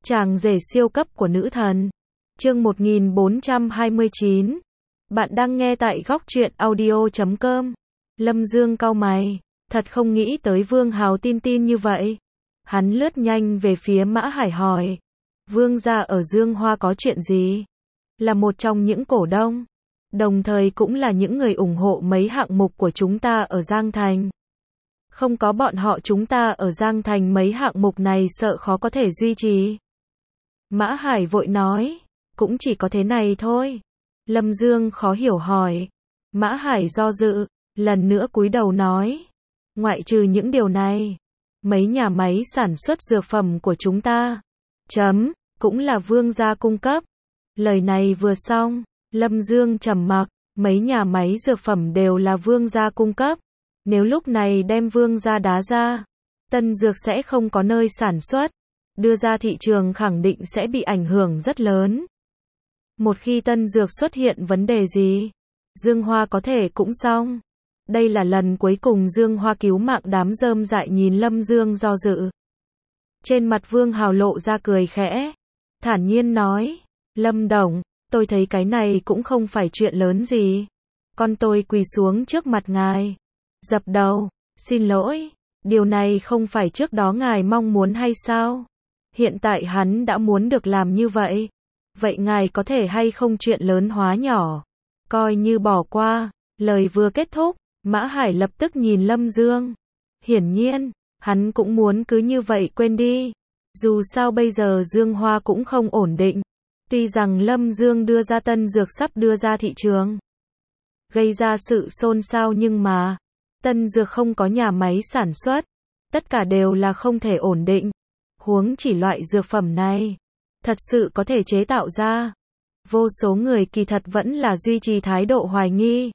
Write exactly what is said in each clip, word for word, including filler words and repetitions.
Chàng rể siêu cấp của nữ thần. Chương một nghìn bốn trăm hai mươi chín. Bạn đang nghe tại góc truyện audio chấm com. Lâm Dương cau mày, thật không nghĩ tới Vương Hào tin tin như vậy. Hắn lướt nhanh về phía Mã Hải hỏi, Vương gia ở Dương Hoa có chuyện gì? Là một trong những cổ đông, đồng thời cũng là những người ủng hộ mấy hạng mục của chúng ta ở Giang Thành. Không có bọn họ chúng ta ở Giang Thành mấy hạng mục này sợ khó có thể duy trì. Mã Hải vội nói, cũng chỉ có thế này thôi. Lâm Dương khó hiểu hỏi. Mã Hải do dự, lần nữa cúi đầu nói, ngoại trừ những điều này, mấy nhà máy sản xuất dược phẩm của chúng ta, chấm, cũng là Vương gia cung cấp. Lời này vừa xong, Lâm Dương trầm mặc, mấy nhà máy dược phẩm đều là Vương gia cung cấp. Nếu lúc này đem Vương gia đá ra, Tân Dược sẽ không có nơi sản xuất, đưa ra thị trường khẳng định sẽ bị ảnh hưởng rất lớn. Một khi Tân Dược xuất hiện vấn đề gì, Dương Hoa có thể cũng xong. Đây là lần cuối cùng Dương Hoa cứu mạng. Đám rơm rại nhìn Lâm Dương do dự. Trên mặt Vương Hào lộ ra cười khẽ, thản nhiên nói, Lâm Đồng, tôi thấy cái này cũng không phải chuyện lớn gì. Con tôi quỳ xuống trước mặt ngài, dập đầu, xin lỗi, điều này không phải trước đó ngài mong muốn hay sao? Hiện tại hắn đã muốn được làm như vậy. Vậy ngài có thể hay không chuyện lớn hóa nhỏ, coi như bỏ qua. Lời vừa kết thúc, Mã Hải lập tức nhìn Lâm Dương. Hiển nhiên, hắn cũng muốn cứ như vậy quên đi. Dù sao bây giờ Dương Hoa cũng không ổn định. Tuy rằng Lâm Dương đưa ra Tân Dược sắp đưa ra thị trường, gây ra sự xôn xao, nhưng mà Tân Dược không có nhà máy sản xuất, tất cả đều là không thể ổn định. Huống chỉ loại dược phẩm này thật sự có thể chế tạo ra. Vô số người kỳ thật vẫn là duy trì thái độ hoài nghi.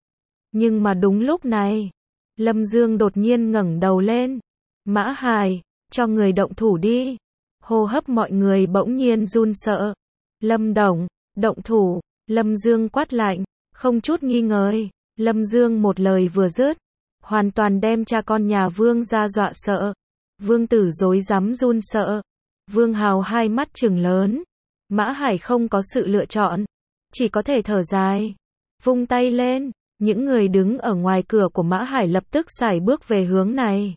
Nhưng mà đúng lúc này, Lâm Dương đột nhiên ngẩng đầu lên. Mã Hải, cho người động thủ đi. Hô hấp mọi người bỗng nhiên run sợ. Lâm Đồng, động thủ. Lâm Dương quát lạnh, không chút nghi ngờ. Lâm Dương một lời vừa dứt, hoàn toàn đem cha con nhà Vương ra dọa sợ. Vương Tử rối rắm run sợ. Vương Hào hai mắt trừng lớn. Mã Hải không có sự lựa chọn, chỉ có thể thở dài, vung tay lên. Những người đứng ở ngoài cửa của Mã Hải lập tức sải bước về hướng này.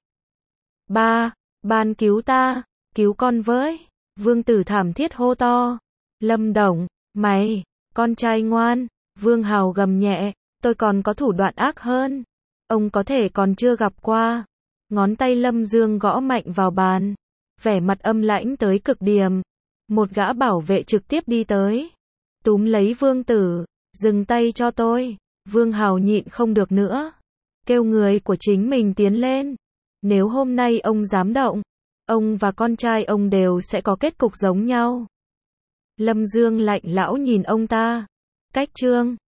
Ba, ban cứu ta, cứu con với. Vương Tử thảm thiết hô to. Lâm Đồng, mày, con trai ngoan. Vương Hào gầm nhẹ, tôi còn có thủ đoạn ác hơn, ông có thể còn chưa gặp qua. Ngón tay Lâm Dương gõ mạnh vào bàn, vẻ mặt âm lãnh tới cực điểm. Một gã bảo vệ trực tiếp đi tới, túm lấy Vương Tử, dừng tay cho tôi. Vương Hào nhịn không được nữa, kêu người của chính mình tiến lên. Nếu hôm nay ông dám động, ông và con trai ông đều sẽ có kết cục giống nhau. Lâm Dương lạnh lão nhìn ông ta. Cách chương